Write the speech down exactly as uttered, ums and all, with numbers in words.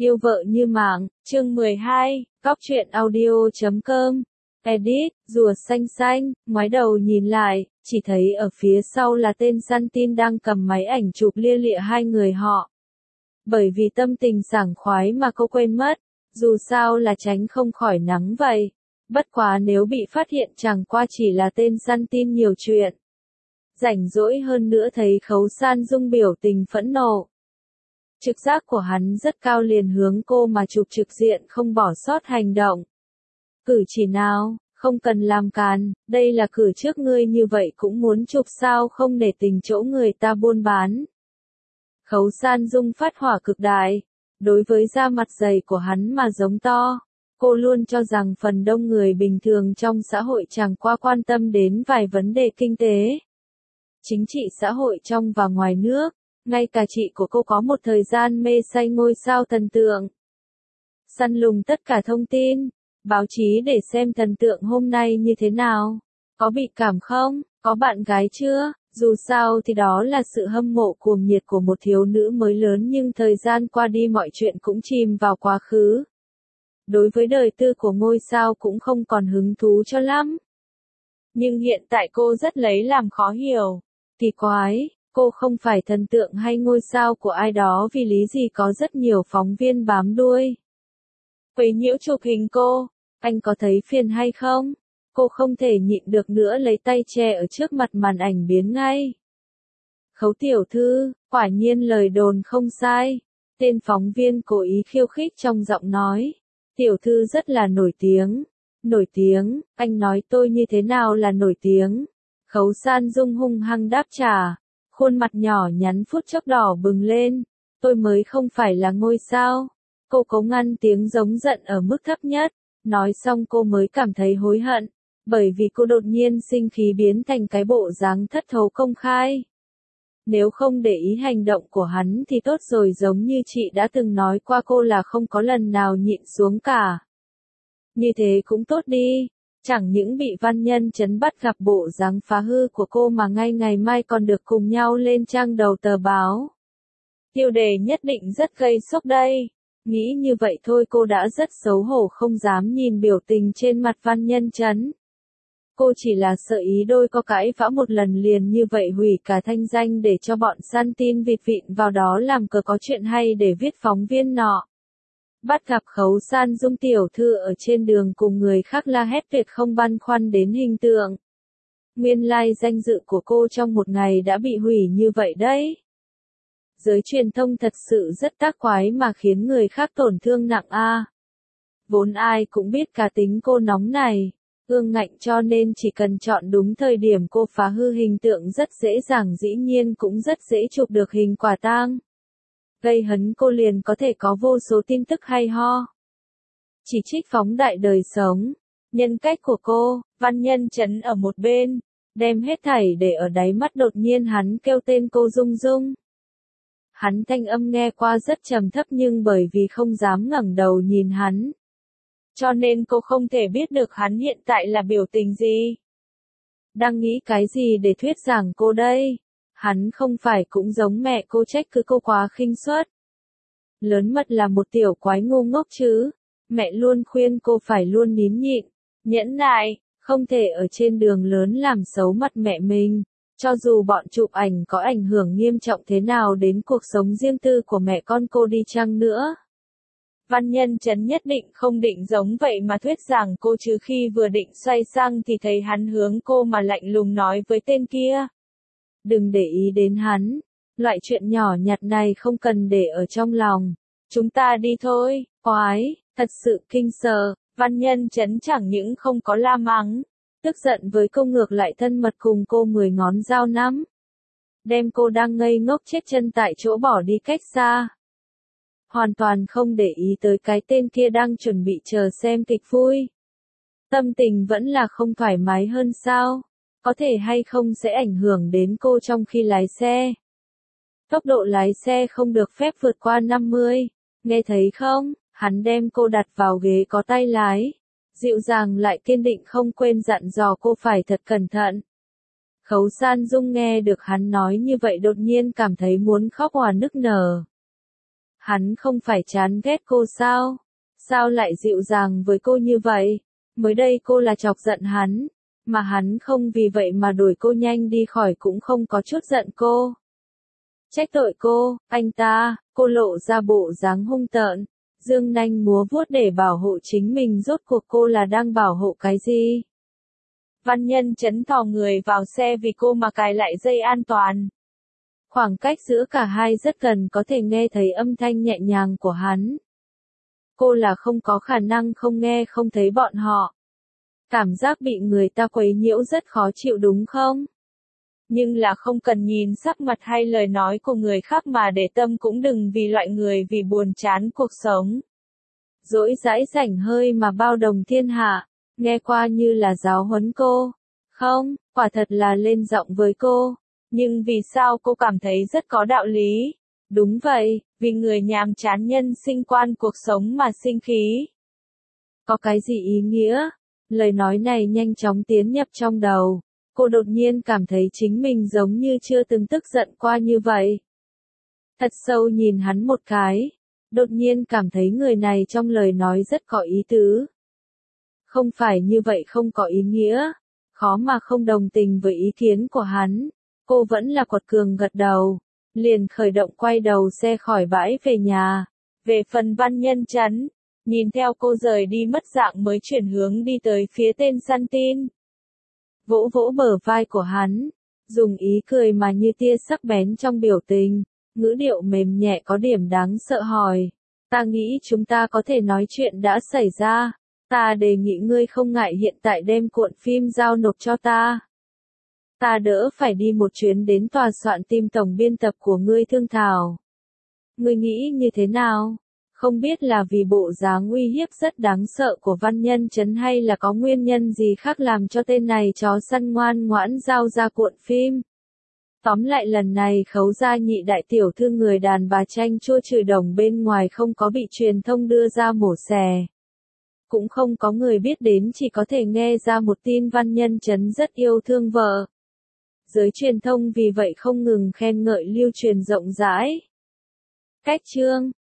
Yêu vợ như mạng, chương mười hai, cóc truyện audio chấm com. Edit, rùa xanh xanh, ngoái đầu nhìn lại, chỉ thấy ở phía sau là tên săn tin đang cầm máy ảnh chụp lia lịa hai người họ. Bởi vì tâm tình sảng khoái mà cô quên mất, dù sao là tránh không khỏi nắng vậy. Bất quá nếu bị phát hiện chẳng qua chỉ là tên săn tin nhiều chuyện. Rảnh rỗi hơn nữa thấy Khấu San Dung biểu tình phẫn nộ. Trực giác của hắn rất cao, liền hướng cô mà chụp trực diện, không bỏ sót hành động. Cử chỉ nào, không cần làm càn, đây là cử trước ngươi như vậy cũng muốn chụp sao, không nể tình chỗ người ta buôn bán. Khấu San Dung phát hỏa cực đại, đối với da mặt dày của hắn mà giống to. Cô luôn cho rằng phần đông người bình thường trong xã hội chẳng qua quan tâm đến vài vấn đề kinh tế, chính trị xã hội trong và ngoài nước. Ngay cả chị của cô có một thời gian mê say ngôi sao thần tượng. Săn lùng tất cả thông tin, báo chí để xem thần tượng hôm nay như thế nào. Có bị cảm không? Có bạn gái chưa? Dù sao thì đó là sự hâm mộ cuồng nhiệt của một thiếu nữ mới lớn, nhưng thời gian qua đi mọi chuyện cũng chìm vào quá khứ. Đối với đời tư của ngôi sao cũng không còn hứng thú cho lắm. Nhưng hiện tại cô rất lấy làm khó hiểu. Kỳ quái. Cô không phải thần tượng hay ngôi sao của ai đó, vì lý gì có rất nhiều phóng viên bám đuôi quấy nhiễu chụp hình cô. Anh có thấy phiền hay không? Cô không thể nhịn được nữa, lấy tay che ở trước mặt màn ảnh biến ngay. Khấu tiểu thư, quả nhiên lời đồn không sai. Tên phóng viên cố ý khiêu khích trong giọng nói. Tiểu thư rất là nổi tiếng. Nổi tiếng, anh nói tôi như thế nào là nổi tiếng? Khấu San Dung hung hăng đáp trả. Khuôn mặt nhỏ nhắn phút chốc đỏ bừng lên. Tôi mới không phải là ngôi sao. Cô cố ngăn tiếng giống giận ở mức thấp nhất. Nói xong cô mới cảm thấy hối hận. Bởi vì cô đột nhiên sinh khí biến thành cái bộ dáng thất thố công khai. Nếu không để ý hành động của hắn thì tốt rồi, giống như chị đã từng nói qua, cô là không có lần nào nhịn xuống cả. Như thế cũng tốt đi. Chẳng những bị Văn Nhân Chấn bắt gặp bộ dáng phá hư của cô mà ngay ngày mai còn được cùng nhau lên trang đầu tờ báo. Tiêu đề nhất định rất gây sốc đây. Nghĩ như vậy thôi cô đã rất xấu hổ, không dám nhìn biểu tình trên mặt Văn Nhân Chấn. Cô chỉ là sợ ý đôi có cãi vã một lần liền như vậy hủy cả thanh danh, để cho bọn săn tin vịt vịn vào đó làm cờ có chuyện hay để viết phóng viên nọ. Bắt gặp Khấu San Dung tiểu thư ở trên đường cùng người khác la hét tuyệt không băn khoăn đến hình tượng. Nguyên lai danh dự của cô trong một ngày đã bị hủy như vậy đấy. Giới truyền thông thật sự rất tác quái mà khiến người khác tổn thương nặng a. À. Vốn ai cũng biết cá tính cô nóng này, ương ngạnh, cho nên chỉ cần chọn đúng thời điểm cô phá hư hình tượng rất dễ dàng, dĩ nhiên cũng rất dễ chụp được hình quả tang. Gây hấn cô liền có thể có vô số tin tức hay ho. Chỉ trích phóng đại đời sống, nhân cách của cô. Văn Nhân Chấn ở một bên, đem hết thảy để ở đáy mắt. Đột nhiên hắn kêu tên cô Dung Dung. Hắn thanh âm nghe qua rất trầm thấp, nhưng bởi vì không dám ngẩng đầu nhìn hắn, cho nên cô không thể biết được hắn hiện tại là biểu tình gì. Đang nghĩ cái gì để thuyết giảng cô đây? Hắn không phải cũng giống mẹ cô, trách cứ cô quá khinh suất. Lớn mật là một tiểu quái ngu ngốc chứ. Mẹ luôn khuyên cô phải luôn nín nhịn, nhẫn nại, không thể ở trên đường lớn làm xấu mặt mẹ mình. Cho dù bọn chụp ảnh có ảnh hưởng nghiêm trọng thế nào đến cuộc sống riêng tư của mẹ con cô đi chăng nữa. Văn Nhân Chấn nhất định không định giống vậy mà thuyết giảng cô, chứ khi vừa định xoay sang thì thấy hắn hướng cô mà lạnh lùng nói với tên kia. Đừng để ý đến hắn, loại chuyện nhỏ nhặt này không cần để ở trong lòng. Chúng ta đi thôi. Oái, thật sự kinh sợ. Văn Nhân Chấn chẳng những không có la mắng, tức giận với cô, ngược lại thân mật cùng cô mười ngón dao nắm. Đem cô đang ngây ngốc chết chân tại chỗ bỏ đi cách xa. Hoàn toàn không để ý tới cái tên kia đang chuẩn bị chờ xem kịch vui. Tâm tình vẫn là không thoải mái hơn sao? Có thể hay không sẽ ảnh hưởng đến cô trong khi lái xe. Tốc độ lái xe không được phép vượt qua năm mươi. Nghe thấy không? Hắn đem cô đặt vào ghế có tay lái. Dịu dàng lại kiên định, không quên dặn dò cô phải thật cẩn thận. Khấu San Dung nghe được hắn nói như vậy đột nhiên cảm thấy muốn khóc òa nức nở. Hắn không phải chán ghét cô sao? Sao lại dịu dàng với cô như vậy? Mới đây cô là chọc giận hắn, mà hắn không vì vậy mà đuổi cô nhanh đi khỏi cũng không có chút giận cô. Trách tội cô, anh ta, cô lộ ra bộ dáng hung tợn, dương nanh múa vuốt để bảo hộ chính mình, rốt cuộc cô là đang bảo hộ cái gì? Văn Nhân Chấn thò người vào xe vì cô mà cài lại dây an toàn. Khoảng cách giữa cả hai rất gần, có thể nghe thấy âm thanh nhẹ nhàng của hắn. Cô là không có khả năng không nghe không thấy bọn họ. Cảm giác bị người ta quấy nhiễu rất khó chịu đúng không? Nhưng là không cần nhìn sắc mặt hay lời nói của người khác mà để tâm, cũng đừng vì loại người vì buồn chán cuộc sống. Dỗi dãi rảnh hơi mà bao đồng thiên hạ, nghe qua như là giáo huấn cô. Không, quả thật là lên giọng với cô. Nhưng vì sao cô cảm thấy rất có đạo lý? Đúng vậy, vì người nhàm chán nhân sinh quan cuộc sống mà sinh khí. Có cái gì ý nghĩa? Lời nói này nhanh chóng tiến nhập trong đầu. Cô đột nhiên cảm thấy chính mình giống như chưa từng tức giận qua như vậy. Thật sâu nhìn hắn một cái, đột nhiên cảm thấy người này trong lời nói rất có ý tứ. Không phải như vậy không có ý nghĩa, khó mà không đồng tình với ý kiến của hắn. Cô vẫn là quật cường gật đầu, liền khởi động quay đầu xe khỏi bãi về nhà. Về phần Văn Nhân Chấn, nhìn theo cô rời đi mất dạng mới chuyển hướng đi tới phía tên săn tin. Vỗ vỗ bờ vai của hắn, dùng ý cười mà như tia sắc bén trong biểu tình, ngữ điệu mềm nhẹ có điểm đáng sợ hỏi. Ta nghĩ chúng ta có thể nói chuyện đã xảy ra, ta đề nghị ngươi không ngại hiện tại đem cuộn phim giao nộp cho ta. Ta đỡ phải đi một chuyến đến tòa soạn tìm tổng biên tập của ngươi thương thảo. Ngươi nghĩ như thế nào? Không biết là vì bộ dáng uy hiếp rất đáng sợ của Văn Nhân Chấn hay là có nguyên nhân gì khác làm cho tên này chó săn ngoan ngoãn giao ra cuộn phim. Tóm lại lần này Khấu gia nhị đại tiểu thư người đàn bà tranh chua chửi đồng bên ngoài không có bị truyền thông đưa ra mổ xẻ. Cũng không có người biết đến, chỉ có thể nghe ra một tin Văn Nhân Chấn rất yêu thương vợ. Giới truyền thông vì vậy không ngừng khen ngợi lưu truyền rộng rãi. Cách chương